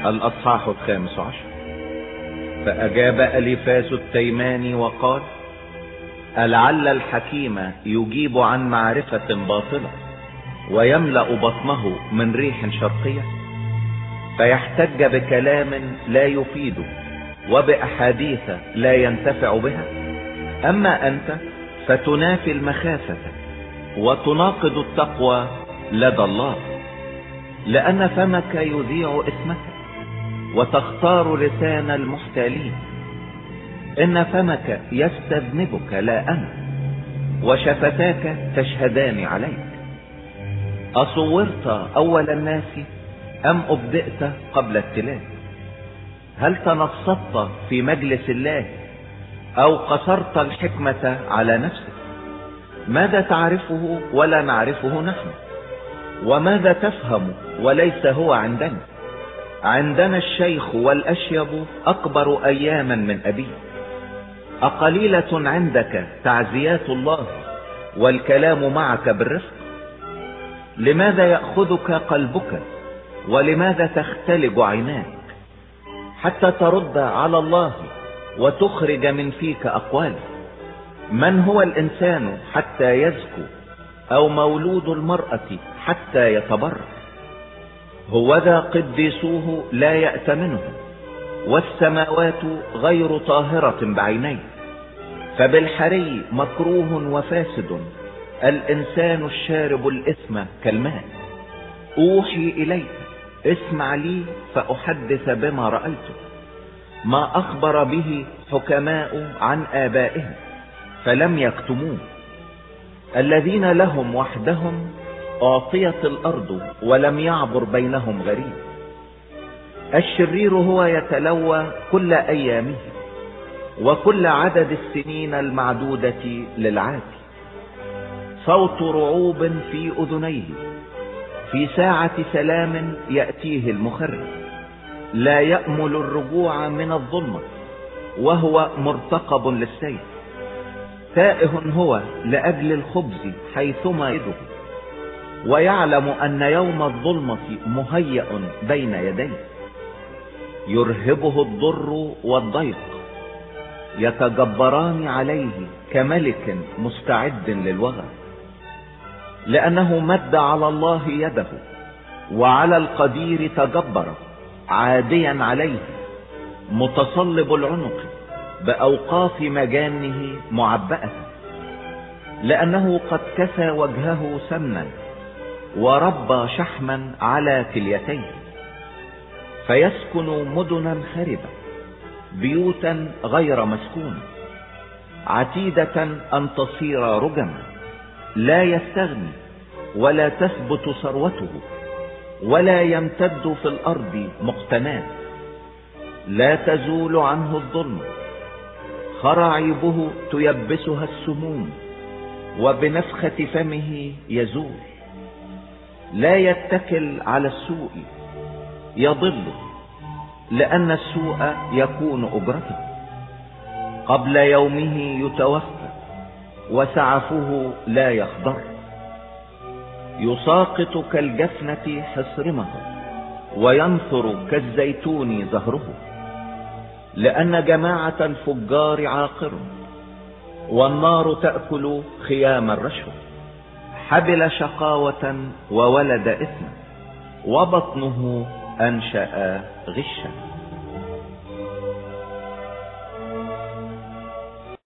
الأصحاح 15. فأجاب أليفاز التيماني وقال: ألعل الحكيم يجيب عن معرفة باطلة ويملأ بطنه من ريح شرقية، فيحتج بكلام لا يفيد وبأحاديث لا ينتفع بها؟ أما أنت فتنافي المخافة وتناقض التقوى لدى الله، لأن فمك يذيع اسمك وتختار لسان المحتالين. إن فمك يستذنبك لا أنا، وشفتاك تشهدان عليك. أصورت أول الناس أم أبدأت قبل التلاد؟ هل تنصت في مجلس الله أو قصرت الحكمة على نفسك؟ ماذا تعرفه ولا نعرفه نحن؟ وماذا تفهم وليس هو عندنا؟ عندنا الشيخ والأشيب أكبر أياما من أبيه. أقليلة عندك تعزيات الله والكلام معك بالرفق؟ لماذا يأخذك قلبك ولماذا تختلج عيناك حتى ترد على الله وتخرج من فيك أقوالا؟ من هو الإنسان حتى يزكو، أو مولود المرأة حتى يتبرر؟ هوذا قديسوه لا يأتمنه، والسماوات غير طاهرة بعينيه. فبالحري مكروه وفاسد الإنسان الشارب الإثم كالماء. أوحي إليك، اسمع لي فأحدث بما رأيت، ما أخبر به حكماء عن آبائهم فلم يكتموه. الذين لهم وحدهم أعطيت الأرض ولم يعبر بينهم غريب. الشرير هو يتلوى كل أيامه، وكل عدد السنين المعدودة للعاتي. صوت رعوب في أذنيه، في ساعة سلام يأتيه المخرب. لا يأمل الرجوع من الظلمة، وهو مرتقب للسيف. تائه هو لأجل الخبز حيثما يده، ويعلم أن يوم الظلمة مهيأ بين يديه. يرهبه الضر والضيق، يتجبران عليه كملك مستعد للوغى. لأنه مد على الله يده، وعلى القدير تجبر، عاديا عليه، متصلب العنق بأوقاف مجانه معبأة. لأنه قد كسى وجهه سمنا وربى شحما على كليتيه. فيسكن مدنا خربة، بيوتا غير مسكونة، عتيدة أن تصير رجما. لا يستغني ولا تثبت ثروته، ولا يمتد في الأرض مقتنات. لا تزول عنه الظلم، خراعيبه تيبسها السموم، وبنفخة فمه يزول. لا يتكل على السوء، يضل، لأن السوء يكون أجرته. قبل يومه يتوفى، وسعفه لا يخضر. يساقط كالجفنة حصرمه، وينثر كالزيتون زهره. لأن جماعة الفجار عاقر، والنار تأكل خيام الرشوة. حبل شقاوة وولد إثما، وبطنه أنشأ غشا.